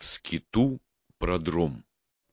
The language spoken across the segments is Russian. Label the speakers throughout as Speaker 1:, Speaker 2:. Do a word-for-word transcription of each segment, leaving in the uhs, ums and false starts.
Speaker 1: В скиту продром.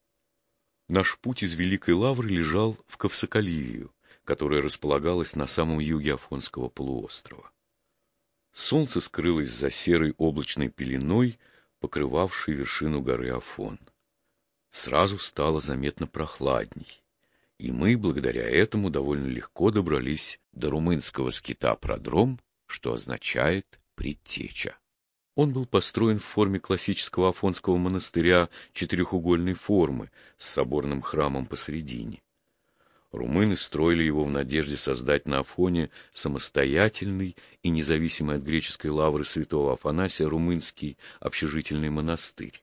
Speaker 1: Наш путь из Великой Лавры лежал в Ковсоколивию, которая располагалась на самом юге Афонского полуострова. Солнце скрылось за серой облачной пеленой, покрывавшей вершину горы Афон. Сразу стало заметно прохладней, и мы, благодаря этому, довольно легко добрались до румынского скита Продром, что означает «предтеча». Он был построен в форме классического афонского монастыря четырехугольной формы с соборным храмом посредине. Румыны строили его в надежде создать на Афоне самостоятельный и независимый от греческой лавры святого Афанасия румынский общежительный монастырь.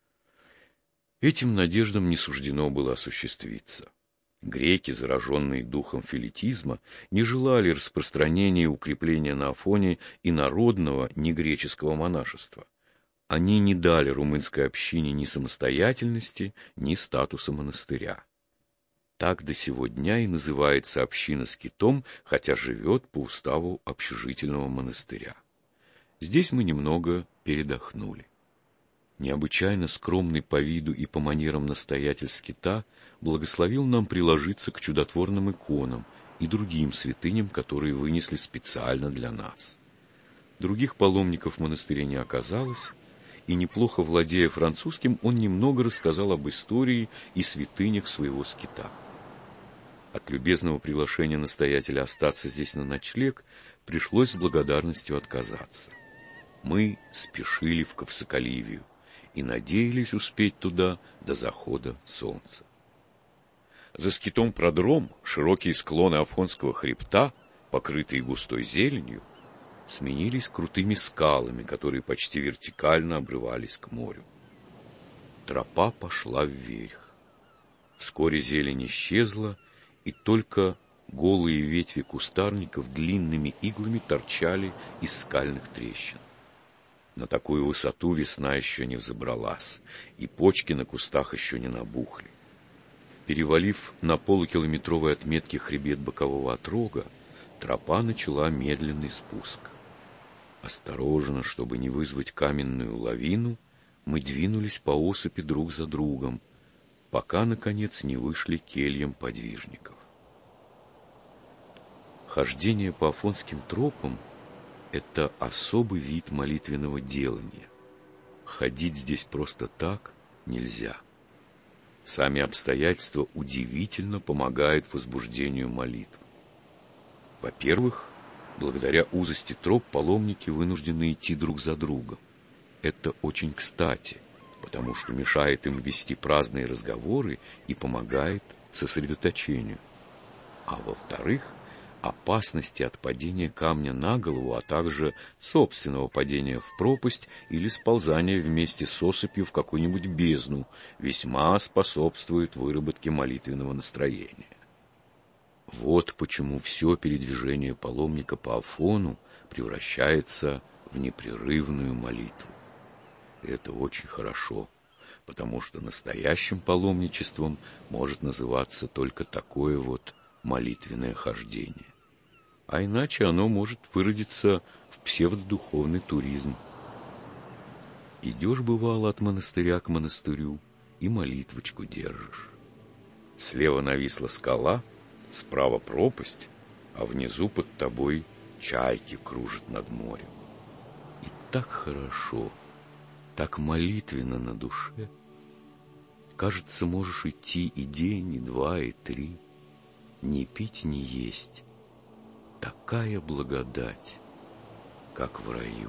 Speaker 1: Этим надеждам не суждено было осуществиться. Греки, зараженные духом филитизма, не желали распространения и укрепления на Афоне и народного негреческого монашества. Они не дали румынской общине ни самостоятельности, ни статуса монастыря. Так до сего дня и называется община скитом, хотя живет по уставу общежительного монастыря. Здесь мы немного передохнули. Необычайно скромный по виду и по манерам настоятель скита благословил нам приложиться к чудотворным иконам и другим святыням, которые вынесли специально для нас. Других паломников в монастыре не оказалось, и, неплохо владея французским, он немного рассказал об истории и святынях своего скита. От любезного приглашения настоятеля остаться здесь на ночлег пришлось с благодарностью отказаться. Мы спешили в Ковсоколивию и надеялись успеть туда до захода солнца. За скитом Продром широкие склоны Афонского хребта, покрытые густой зеленью, сменились крутыми скалами, которые почти вертикально обрывались к морю. Тропа пошла вверх. Вскоре зелень исчезла, и только голые ветви кустарников длинными иглами торчали из скальных трещин. На такую высоту весна еще не взобралась, и почки на кустах еще не набухли. Перевалив на полукилометровой отметке хребет бокового отрога, тропа начала медленный спуск. Осторожно, чтобы не вызвать каменную лавину, мы двинулись по осыпи друг за другом, пока, наконец, не вышли к кельям подвижников. Хождение по афонским тропам — это особый вид молитвенного делания. Ходить здесь просто так нельзя. Сами обстоятельства удивительно помогают возбуждению молитв. Во-первых, благодаря узости троп паломники вынуждены идти друг за другом. Это очень кстати, потому что мешает им вести праздные разговоры и помогает сосредоточению. А во-вторых, опасности от падения камня на голову, а также собственного падения в пропасть или сползания вместе с осыпью в какую-нибудь бездну весьма способствует выработке молитвенного настроения. Вот почему все передвижение паломника по Афону превращается в непрерывную молитву. Это очень хорошо, потому что настоящим паломничеством может называться только такое вот молитвенное хождение. А иначе оно может выродиться в псевдодуховный туризм. Идешь, бывало, от монастыря к монастырю и молитвочку держишь. Слева нависла скала, справа пропасть, а внизу под тобой чайки кружат над морем. И так хорошо, так молитвенно на душе. Кажется, можешь идти и день, и два, и три, не пить, не есть. Такая благодать, как в раю.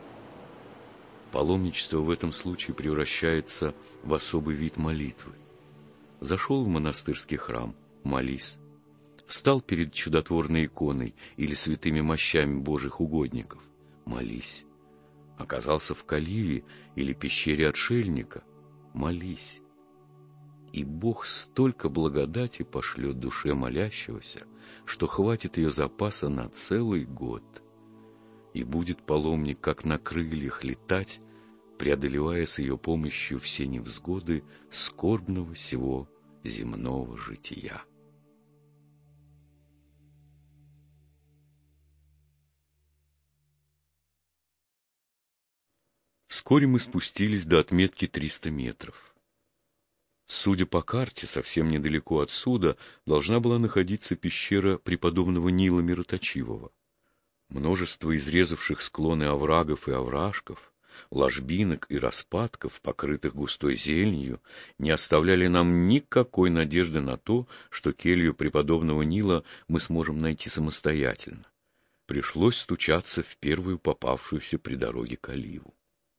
Speaker 1: Паломничество в этом случае превращается в особый вид молитвы. Зашел в монастырский храм, молись. Встал перед чудотворной иконой или святыми мощами Божьих угодников, молись. Оказался в Каливе или пещере отшельника, молись. И Бог столько благодати пошлет душе молящегося, что хватит ее запаса на целый год. И будет паломник, как на крыльях, летать, преодолевая с ее помощью все невзгоды скорбного сего земного жития. Вскоре мы спустились до отметки триста метров. Судя по карте, совсем недалеко отсюда должна была находиться пещера преподобного Нила Мироточивого. Множество изрезавших склоны оврагов и овражков, ложбинок и распадков, покрытых густой зеленью, не оставляли нам никакой надежды на то, что келью преподобного Нила мы сможем найти самостоятельно. Пришлось стучаться в первую попавшуюся при дороге каливу.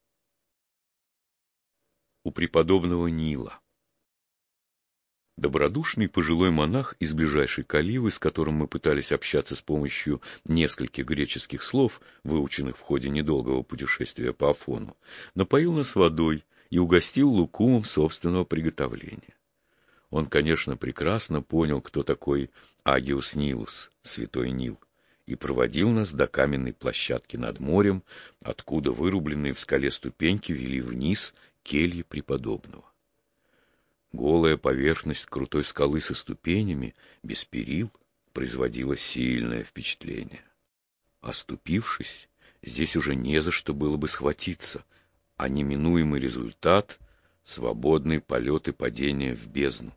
Speaker 1: У преподобного Нила. Добродушный пожилой монах из ближайшей каливы, с которым мы пытались общаться с помощью нескольких греческих слов, выученных в ходе недолгого путешествия по Афону, напоил нас водой и угостил лукумом собственного приготовления. Он, конечно, прекрасно понял, кто такой Агиус Нилус, святой Нил, и проводил нас до каменной площадки над морем, откуда вырубленные в скале ступеньки вели вниз кельи преподобного. Голая поверхность крутой скалы со ступенями, без перил, производила сильное впечатление. Оступившись, здесь уже не за что было бы схватиться, а неминуемый результат — свободный полет и падение в бездну.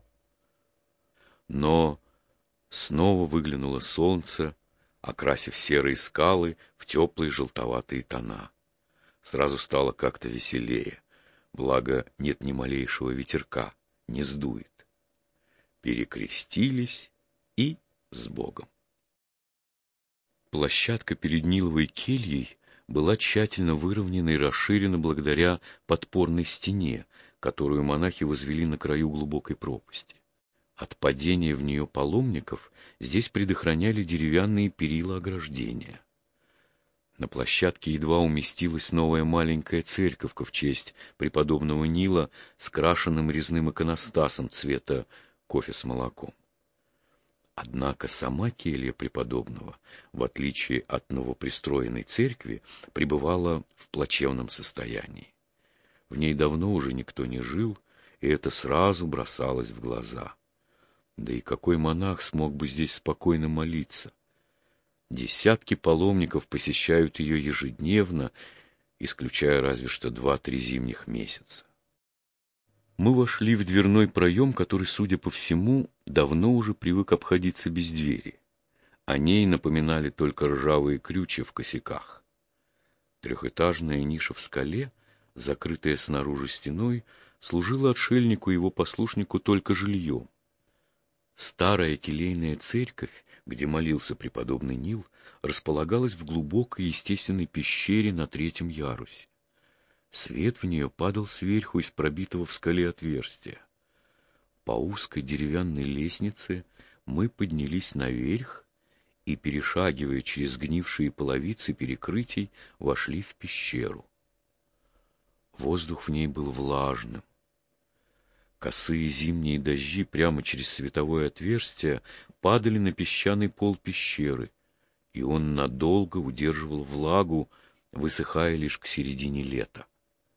Speaker 1: Но снова выглянуло солнце, окрасив серые скалы в теплые желтоватые тона. Сразу стало как-то веселее, благо нет ни малейшего ветерка, не сдует. Перекрестились и с Богом. Площадка перед Ниловой кельей была тщательно выровнена и расширена благодаря подпорной стене, которую монахи возвели на краю глубокой пропасти. От падения в нее паломников здесь предохраняли деревянные перила ограждения. На площадке едва уместилась новая маленькая церковка в честь преподобного Нила с крашенным резным иконостасом цвета кофе с молоком. Однако сама келья преподобного, в отличие от новопристроенной церкви, пребывала в плачевном состоянии. В ней давно уже никто не жил, и это сразу бросалось в глаза. Да и какой монах смог бы здесь спокойно молиться? Десятки паломников посещают ее ежедневно, исключая разве что два-три зимних месяца. Мы вошли в дверной проем, который, судя по всему, давно уже привык обходиться без двери. О ней напоминали только ржавые крючья в косяках. Трехэтажная ниша в скале, закрытая снаружи стеной, служила отшельнику и его послушнику только жильем. Старая келейная церковь, где молился преподобный Нил, располагалась в глубокой естественной пещере на третьем ярусе. Свет в нее падал сверху из пробитого в скале отверстия. По узкой деревянной лестнице мы поднялись наверх и, перешагивая через сгнившие половицы перекрытий, вошли в пещеру. Воздух в ней был влажным. Косые зимние дожди прямо через световое отверстие падали на песчаный пол пещеры, и он надолго удерживал влагу, высыхая лишь к середине лета.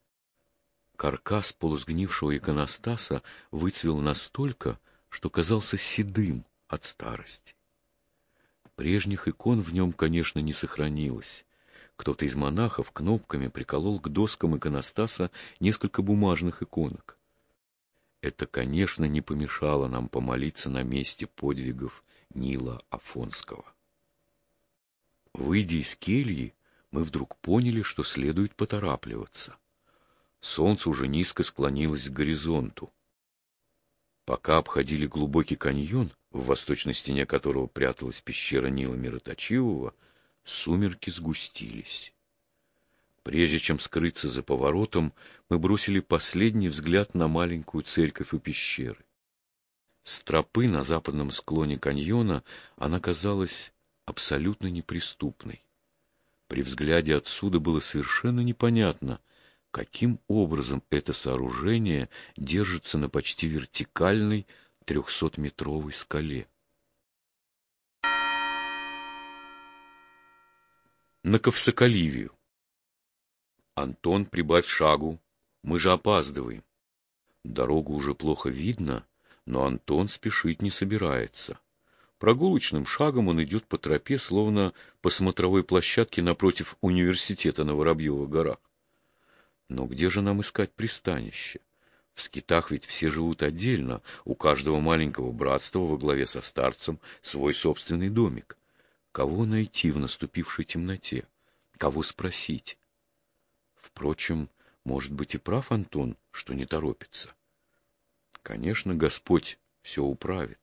Speaker 1: Каркас полусгнившего иконостаса выцвел настолько, что казался седым от старости. Прежних икон в нем, конечно, не сохранилось. Кто-то из монахов кнопками приколол к доскам иконостаса несколько бумажных иконок. Это, конечно, не помешало нам помолиться на месте подвигов Нила Афонского. Выйдя из кельи, мы вдруг поняли, что следует поторапливаться. Солнце уже низко склонилось к горизонту. Пока обходили глубокий каньон, в восточной стене которого пряталась пещера Нила Мироточивого, сумерки сгустились. Прежде чем скрыться за поворотом, мы бросили последний взгляд на маленькую церковь у пещеры. С тропы на западном склоне каньона она казалась абсолютно неприступной. При взгляде отсюда было совершенно непонятно, каким образом это сооружение держится на почти вертикальной трехсотметровой скале. На Ковсокаливию. «Антон, прибавь шагу, мы же опаздываем». Дорогу уже плохо видно, но Антон спешить не собирается. Прогулочным шагом он идет по тропе, словно по смотровой площадке напротив университета на Воробьевых горах. Но где же нам искать пристанище? В скитах ведь все живут отдельно, у каждого маленького братства во главе со старцем свой собственный домик. Кого найти в наступившей темноте? Кого спросить? Впрочем, может быть и прав Антон, что не торопится. Конечно, Господь все управит.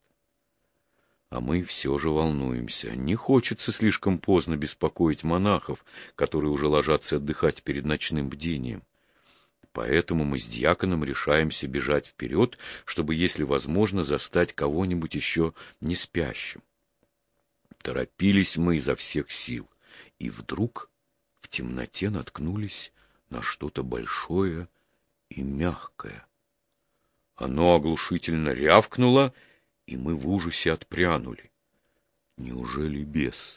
Speaker 1: А мы все же волнуемся. Не хочется слишком поздно беспокоить монахов, которые уже ложатся отдыхать перед ночным бдением. Поэтому мы с дьяконом решаемся бежать вперед, чтобы, если возможно, застать кого-нибудь еще не спящим. Торопились мы изо всех сил, и вдруг в темноте наткнулись на что-то большое и мягкое. Оно оглушительно рявкнуло, и мы в ужасе отпрянули. Неужели бес?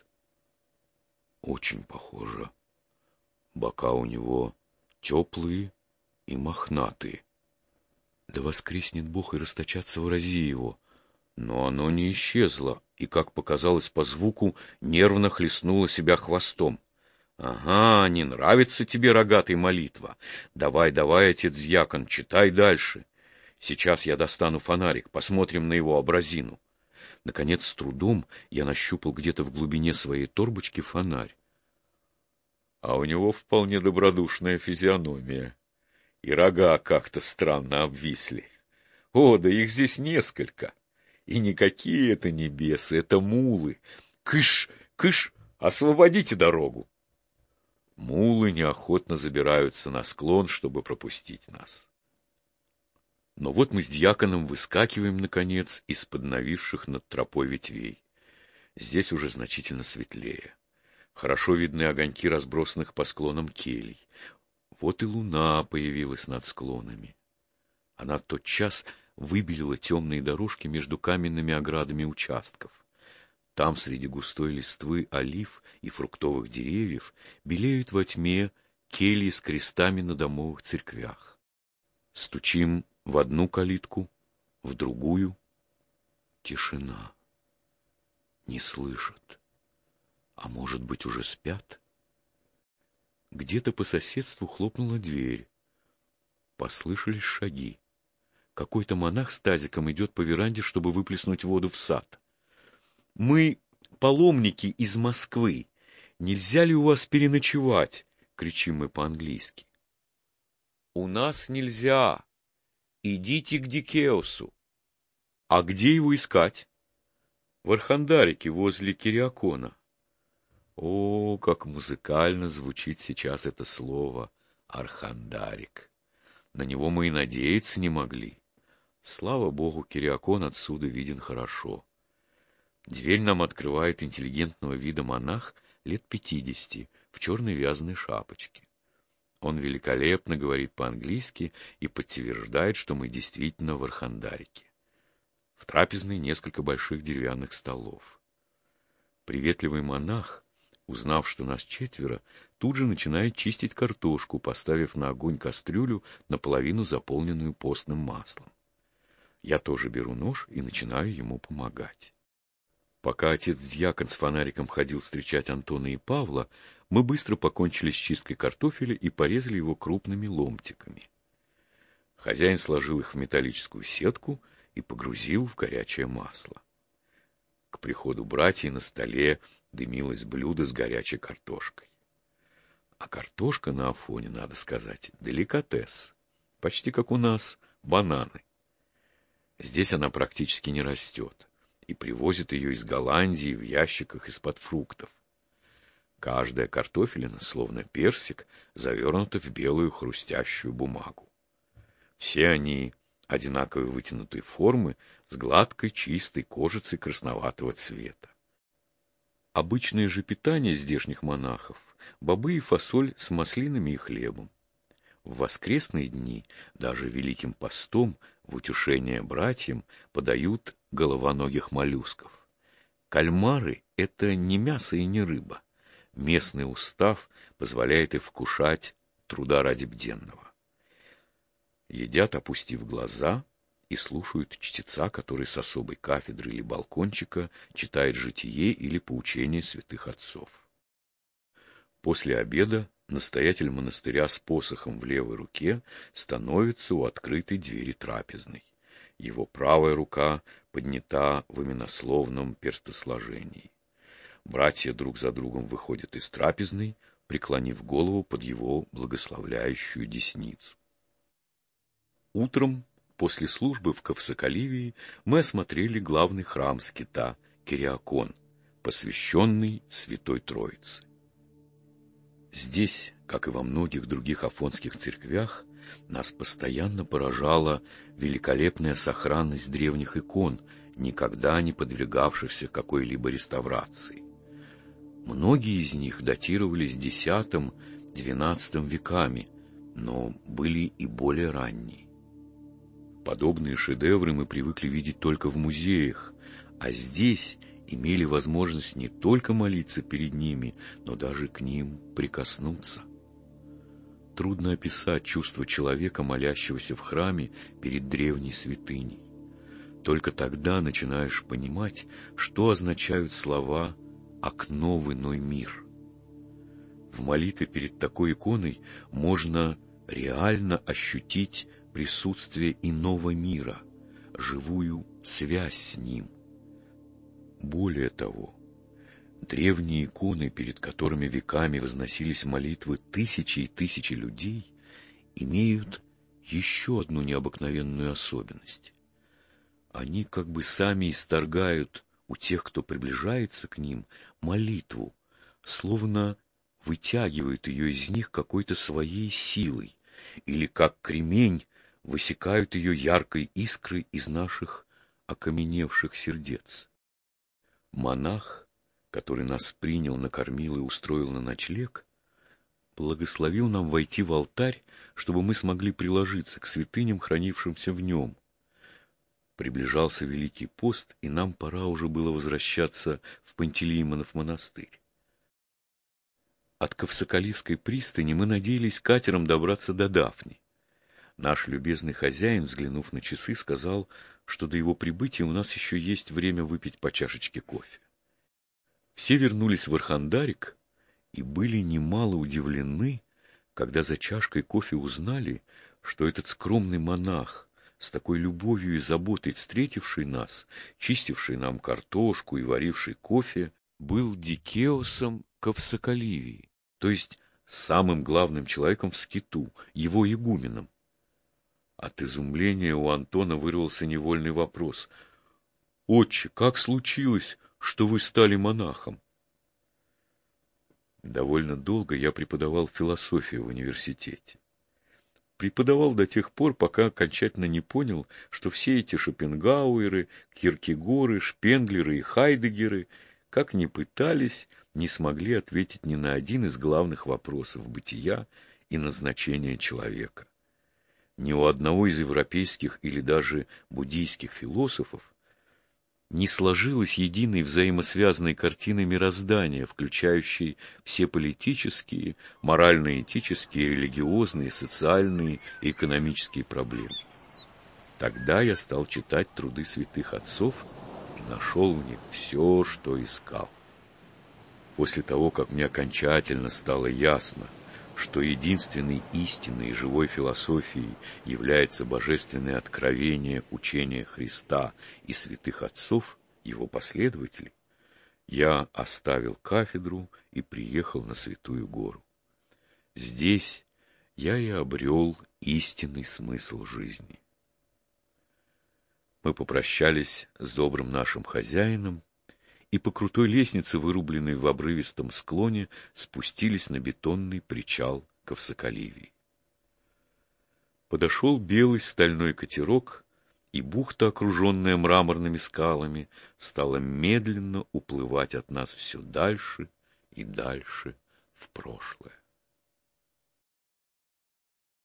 Speaker 1: Очень похоже. Бока у него теплые и мохнатые. Да воскреснет Бог и расточатся врази его. Но оно не исчезло, и, как показалось по звуку, нервно хлестнуло себя хвостом. Ага, не нравится тебе, рогатый, молитва. Давай, давай, отец-дьякон, читай дальше. Сейчас я достану фонарик, посмотрим на его образину. Наконец, с трудом я нащупал где-то в глубине своей торбочки фонарь. А у него вполне добродушная физиономия. И рога как-то странно обвисли. О, да их здесь несколько. И никакие это не бесы, это мулы. Кыш, кыш, освободите дорогу. Мулы неохотно забираются на склон, чтобы пропустить нас. Но вот мы с дьяконом выскакиваем, наконец, из-под нависших над тропой ветвей. Здесь уже значительно светлее. Хорошо видны огоньки разбросанных по склонам келий. Вот и луна появилась над склонами. Она тотчас выбелила темные дорожки между каменными оградами участков. Там, среди густой листвы олив и фруктовых деревьев, белеют во тьме кельи с крестами на домовых церквях. Стучим в одну калитку, в другую. Тишина. Не слышат. А может быть, уже спят? Где-то по соседству хлопнула дверь. Послышались шаги. Какой-то монах с тазиком идет по веранде, чтобы выплеснуть воду в сад. «Мы паломники из Москвы. Нельзя ли у вас переночевать?» — кричим мы по-английски. «У нас нельзя. Идите к Дикеусу». «А где его искать?» «В Архандарике, возле Кириакона». О, как музыкально звучит сейчас это слово «Архандарик». На него мы и надеяться не могли. Слава богу, Кириакон отсюда виден хорошо. Дверь нам открывает интеллигентного вида монах лет пятидесяти в черной вязаной шапочке. Он великолепно говорит по-английски и подтверждает, что мы действительно в Архандарике. В трапезной несколько больших деревянных столов. Приветливый монах, узнав, что нас четверо, тут же начинает чистить картошку, поставив на огонь кастрюлю, наполовину заполненную постным маслом. Я тоже беру нож и начинаю ему помогать. Пока отец-дьякон с фонариком ходил встречать Антона и Павла, мы быстро покончили с чисткой картофеля и порезали его крупными ломтиками. Хозяин сложил их в металлическую сетку и погрузил в горячее масло. К приходу братьев на столе дымилось блюдо с горячей картошкой. А картошка на Афоне, надо сказать, деликатес. Почти как у нас бананы. Здесь она практически не растет, и привозят ее из Голландии в ящиках из-под фруктов. Каждая картофелина, словно персик, завернута в белую хрустящую бумагу. Все они одинаковой вытянутой формы с гладкой чистой кожицей красноватого цвета. Обычное же питание здешних монахов — бобы и фасоль с маслинами и хлебом. В воскресные дни, даже Великим постом, в утешение братьям подают головоногих моллюсков. Кальмары — это не мясо и не рыба. Местный устав позволяет и вкушать труда ради бденного. Едят, опустив глаза, и слушают чтеца, который с особой кафедры или балкончика читает житие или поучение святых отцов. После обеда настоятель монастыря с посохом в левой руке становится у открытой двери трапезной. Его правая рука поднята в именословном перстосложении. Братья друг за другом выходят из трапезной, преклонив голову под его благословляющую десницу. Утром, после службы в Ковсоколивии, мы осмотрели главный храм скита Кириакон, посвященный Святой Троице. Здесь, как и во многих других афонских церквях, нас постоянно поражала великолепная сохранность древних икон, никогда не подвергавшихся какой-либо реставрации. Многие из них датировались десятым-двенадцатым веками, но были и более ранние. Подобные шедевры мы привыкли видеть только в музеях, а здесь имели возможность не только молиться перед ними, но даже к ним прикоснуться. Трудно описать чувство человека, молящегося в храме перед древней святыней. Только тогда начинаешь понимать, что означают слова «окно в иной мир». В молитве перед такой иконой можно реально ощутить присутствие иного мира, живую связь с ним. Более того, древние иконы, перед которыми веками возносились молитвы тысячи и тысячи людей, имеют еще одну необыкновенную особенность. Они как бы сами исторгают у тех, кто приближается к ним, молитву, словно вытягивают ее из них какой-то своей силой, или как кремень высекают ее яркой искрой из наших окаменевших сердец. Монах, который нас принял, накормил и устроил на ночлег, благословил нам войти в алтарь, чтобы мы смогли приложиться к святыням, хранившимся в нем. Приближался Великий пост, и нам пора уже было возвращаться в Пантелеимонов монастырь. От Ковсоколивской пристани мы надеялись катером добраться до Дафни. Наш любезный хозяин, взглянув на часы, сказал, что до его прибытия у нас еще есть время выпить по чашечке кофе. Все вернулись в Архандарик и были немало удивлены, когда за чашкой кофе узнали, что этот скромный монах, с такой любовью и заботой встретивший нас, чистивший нам картошку и варивший кофе, был дикеосом Ковсоколивии, то есть самым главным человеком в скиту, его игуменом. От изумления у Антона вырвался невольный вопрос: «Отче, как случилось, что вы стали монахом?» Довольно долго я преподавал философию в университете. Преподавал до тех пор, пока окончательно не понял, что все эти Шопенгауэры, Киркегоры, Шпенглеры и Хайдеггеры, как ни пытались, не смогли ответить ни на один из главных вопросов бытия и назначения человека. Ни у одного из европейских или даже буддийских философов не сложилась единой взаимосвязанной картины мироздания, включающей все политические, морально-этические, религиозные, социальные и экономические проблемы. Тогда я стал читать труды святых отцов и нашел в них все, что искал. После того, как мне окончательно стало ясно, что единственной истинной и живой философией является божественное откровение учения Христа и святых отцов, его последователей, я оставил кафедру и приехал на Святую Гору. Здесь я и обрел истинный смысл жизни. Мы попрощались с добрым нашим хозяином и по крутой лестнице, вырубленной в обрывистом склоне, спустились на бетонный причал Ковсоколивии. Подошел белый стальной катерок, и бухта, окруженная мраморными скалами, стала медленно уплывать от нас все дальше и дальше в прошлое.